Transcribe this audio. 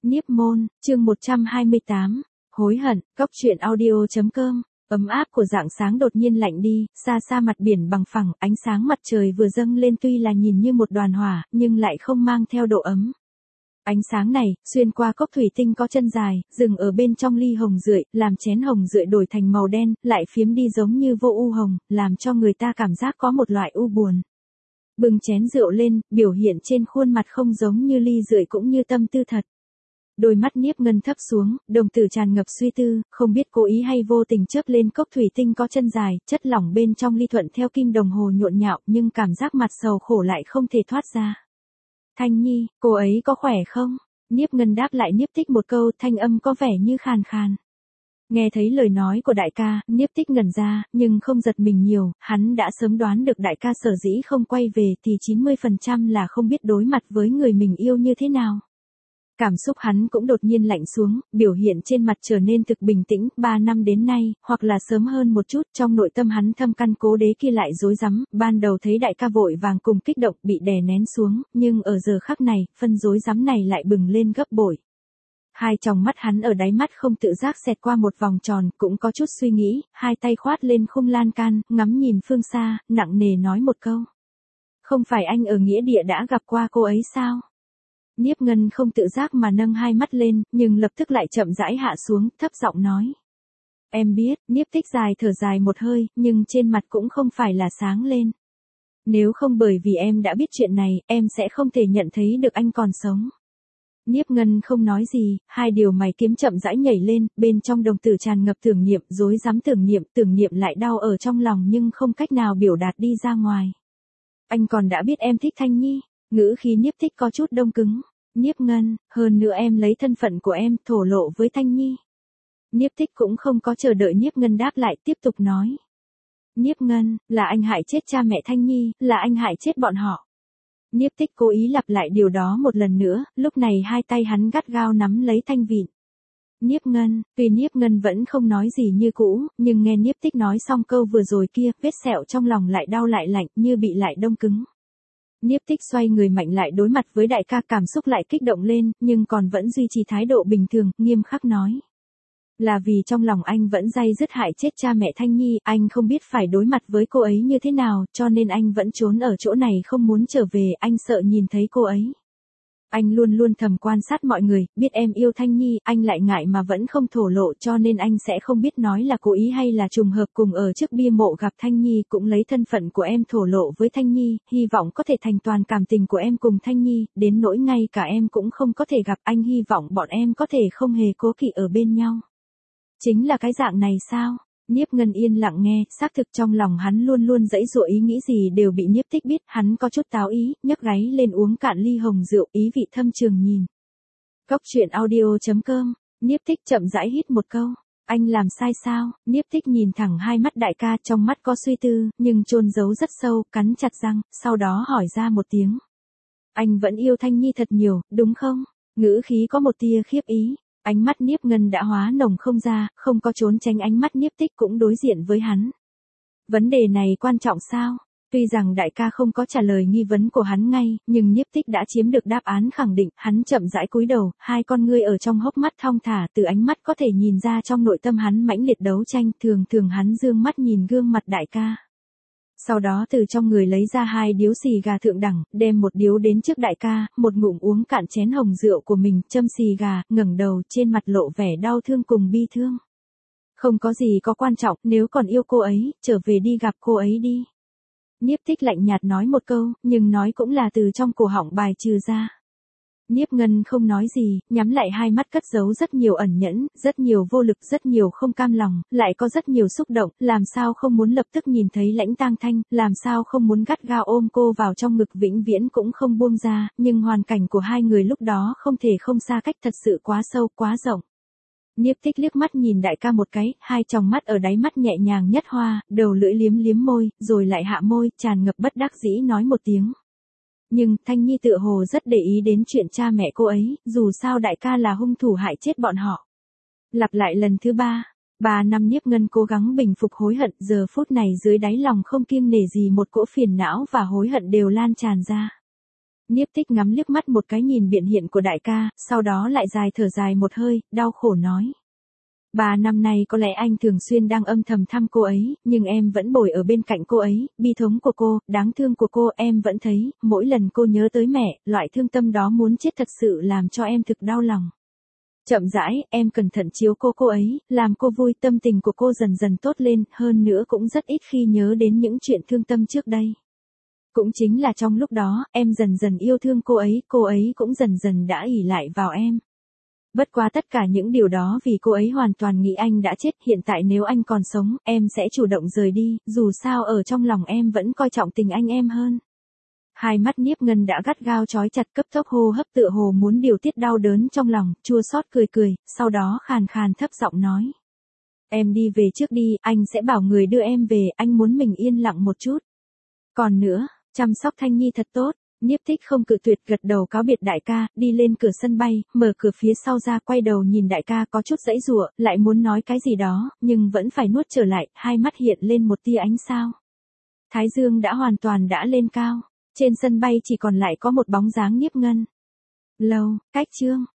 Niếp môn, chương 128, hối hận, cóc truyện audio.com. Ấm áp của rạng sáng đột nhiên lạnh đi, xa xa mặt biển bằng phẳng, ánh sáng mặt trời vừa dâng lên tuy là nhìn như một đoàn hỏa, nhưng lại không mang theo độ ấm. Ánh sáng này, xuyên qua cốc thủy tinh có chân dài, dừng ở bên trong ly hồng rượi, làm chén hồng rượi đổi thành màu đen, lại phiếm đi giống như vô u hồng, làm cho người ta cảm giác có một loại u buồn. Bưng chén rượu lên, biểu hiện trên khuôn mặt không giống như ly rượi cũng như tâm tư thật. Đôi mắt Niếp Ngân thấp xuống, đồng tử tràn ngập suy tư, không biết cố ý hay vô tình chớp lên cốc thủy tinh có chân dài, chất lỏng bên trong ly thuận theo kim đồng hồ nhộn nhạo, nhưng cảm giác mặt sầu khổ lại không thể thoát ra. Thanh Nhi, cô ấy có khỏe không? Niếp Ngân đáp lại Niếp Tích một câu, thanh âm có vẻ như khàn khàn. Nghe thấy lời nói của đại ca, Niếp Tích ngẩn ra, nhưng không giật mình nhiều, hắn đã sớm đoán được đại ca sở dĩ không quay về thì 90% là không biết đối mặt với người mình yêu như thế nào. Cảm xúc hắn cũng đột nhiên lạnh xuống, biểu hiện trên mặt trở nên thực bình tĩnh, 3 năm đến nay, hoặc là sớm hơn một chút, trong nội tâm hắn thâm căn cố đế kia lại rối rắm, ban đầu thấy đại ca vội vàng cùng kích động bị đè nén xuống, nhưng ở giờ khắc này, phân rối rắm này lại bừng lên gấp bội. Hai tròng mắt hắn ở đáy mắt không tự giác xẹt qua một vòng tròn, cũng có chút suy nghĩ, hai tay khoát lên khung lan can, ngắm nhìn phương xa, nặng nề nói một câu. Không phải anh ở nghĩa địa đã gặp qua cô ấy sao? Niếp Ngân không tự giác mà nâng hai mắt lên, nhưng lập tức lại chậm rãi hạ xuống, thấp giọng nói. Em biết, Niếp Tích dài thở dài một hơi, nhưng trên mặt cũng không phải là sáng lên. Nếu không bởi vì em đã biết chuyện này, em sẽ không thể nhận thấy được anh còn sống. Niếp Ngân không nói gì, hai điều mày kiếm chậm rãi nhảy lên, bên trong đồng tử tràn ngập tưởng niệm, rối rắm tưởng niệm lại đau ở trong lòng nhưng không cách nào biểu đạt đi ra ngoài. Anh còn đã biết em thích Thanh Nhi. Ngữ khí Niếp Tích có chút đông cứng. Niếp Ngân, hơn nữa em lấy thân phận của em thổ lộ với Thanh Nhi. Niếp Tích cũng không có chờ đợi Niếp Ngân đáp lại, tiếp tục nói. Niếp Ngân, là anh hại chết cha mẹ Thanh Nhi, là anh hại chết bọn họ. Niếp Tích cố ý lặp lại điều đó một lần nữa, lúc này hai tay hắn gắt gao nắm lấy thanh vịn. Niếp Ngân, tuy Niếp Ngân vẫn không nói gì như cũ, nhưng nghe Niếp Tích nói xong câu vừa rồi kia, vết sẹo trong lòng lại đau lại lạnh như bị lại đông cứng. Niếp Tích xoay người mạnh lại đối mặt với đại ca, cảm xúc lại kích động lên, nhưng còn vẫn duy trì thái độ bình thường, nghiêm khắc nói. Là vì trong lòng anh vẫn day dứt hại chết cha mẹ Thanh Nhi, anh không biết phải đối mặt với cô ấy như thế nào, cho nên anh vẫn trốn ở chỗ này không muốn trở về, anh sợ nhìn thấy cô ấy. Anh luôn luôn thầm quan sát mọi người, biết em yêu Thanh Nhi, anh lại ngại mà vẫn không thổ lộ, cho nên anh sẽ không biết nói là cố ý hay là trùng hợp. Cùng ở trước bia mộ gặp Thanh Nhi, cũng lấy thân phận của em thổ lộ với Thanh Nhi, hy vọng có thể thành toàn cảm tình của em cùng Thanh Nhi, đến nỗi ngay cả em cũng không có thể gặp, anh hy vọng bọn em có thể không hề cố kỵ ở bên nhau. Chính là cái dạng này sao? Niếp Ngân yên lặng nghe, xác thực trong lòng hắn luôn luôn giãy giụa, ý nghĩ gì đều bị Niếp Tích biết, hắn có chút táo ý, nhấc gáy lên uống cạn ly hồng rượu, ý vị thâm trường nhìn. Cóc truyện audio.com, Niếp Tích chậm rãi hít một câu. Anh làm sai sao? Niếp Tích nhìn thẳng hai mắt đại ca, trong mắt có suy tư, nhưng chôn giấu rất sâu, cắn chặt răng, sau đó hỏi ra một tiếng. Anh vẫn yêu Thanh Nhi thật nhiều, đúng không? Ngữ khí có một tia khiếp ý. Ánh mắt Niếp Ngân đã hóa nồng không ra, không có trốn tránh ánh mắt Niếp Tích cũng đối diện với hắn. Vấn đề này quan trọng sao? Tuy rằng đại ca không có trả lời nghi vấn của hắn ngay, nhưng Niếp Tích đã chiếm được đáp án khẳng định, hắn chậm rãi cúi đầu, hai con ngươi ở trong hốc mắt thong thả, từ ánh mắt có thể nhìn ra trong nội tâm hắn mãnh liệt đấu tranh, thường hắn dương mắt nhìn gương mặt đại ca. Sau đó từ trong người lấy ra hai điếu xì gà thượng đẳng, đem một điếu đến trước đại ca, một ngụm uống cạn chén hồng rượu của mình, châm xì gà, ngẩng đầu, trên mặt lộ vẻ đau thương cùng bi thương. Không có gì có quan trọng, nếu còn yêu cô ấy, trở về đi gặp cô ấy đi. Niếp Tích lạnh nhạt nói một câu, nhưng nói cũng là từ trong cổ họng bài trừ ra. Niếp Ngân không nói gì, nhắm lại hai mắt cất giấu rất nhiều ẩn nhẫn, rất nhiều vô lực, rất nhiều không cam lòng, lại có rất nhiều xúc động, làm sao không muốn lập tức nhìn thấy Lãnh Tang Thanh, làm sao không muốn gắt gao ôm cô vào trong ngực vĩnh viễn cũng không buông ra, nhưng hoàn cảnh của hai người lúc đó không thể không xa cách, thật sự quá sâu, quá rộng. Niếp Tích liếc mắt nhìn đại ca một cái, hai tròng mắt ở đáy mắt nhẹ nhàng nhất hoa, đầu lưỡi liếm môi, rồi lại hạ môi, tràn ngập bất đắc dĩ nói một tiếng. Nhưng, Thanh Nhi tựa hồ rất để ý đến chuyện cha mẹ cô ấy, dù sao đại ca là hung thủ hại chết bọn họ. Lặp lại lần thứ 3 năm Niếp Ngân cố gắng bình phục hối hận, giờ phút này dưới đáy lòng không kiêng nể gì một cỗ phiền não và hối hận đều lan tràn ra. Niếp Tích ngắm liếc mắt một cái nhìn biện hiện của đại ca, sau đó lại thở dài một hơi, đau khổ nói. 3 năm nay có lẽ anh thường xuyên đang âm thầm thăm cô ấy, nhưng em vẫn bồi ở bên cạnh cô ấy, bi thống của cô, đáng thương của cô em vẫn thấy, mỗi lần cô nhớ tới mẹ, loại thương tâm đó muốn chết thật sự làm cho em thực đau lòng. Chậm rãi, em cẩn thận chiếu cô ấy, làm cô vui, tâm tình của cô dần dần tốt lên, hơn nữa cũng rất ít khi nhớ đến những chuyện thương tâm trước đây. Cũng chính là trong lúc đó, em dần dần yêu thương cô ấy cũng dần dần đã ỷ lại vào em. Bất quá tất cả những điều đó vì cô ấy hoàn toàn nghĩ anh đã chết, hiện tại nếu anh còn sống, em sẽ chủ động rời đi, dù sao ở trong lòng em vẫn coi trọng tình anh em hơn. Hai mắt Niếp Ngân đã gắt gao trói chặt, cấp tốc hô hấp tựa hồ muốn điều tiết đau đớn trong lòng, chua xót cười, sau đó khàn khàn thấp giọng nói. Em đi về trước đi, anh sẽ bảo người đưa em về, anh muốn mình yên lặng một chút. Còn nữa, chăm sóc Thanh Nhi thật tốt. Niếp Tích không cự tuyệt, gật đầu cáo biệt đại ca, đi lên cửa sân bay, mở cửa phía sau ra, quay đầu nhìn đại ca có chút giãy giụa, lại muốn nói cái gì đó, nhưng vẫn phải nuốt trở lại, hai mắt hiện lên một tia ánh sao. Thái dương đã hoàn toàn đã lên cao, trên sân bay chỉ còn lại có một bóng dáng Niếp Ngân. Lâu, cách chương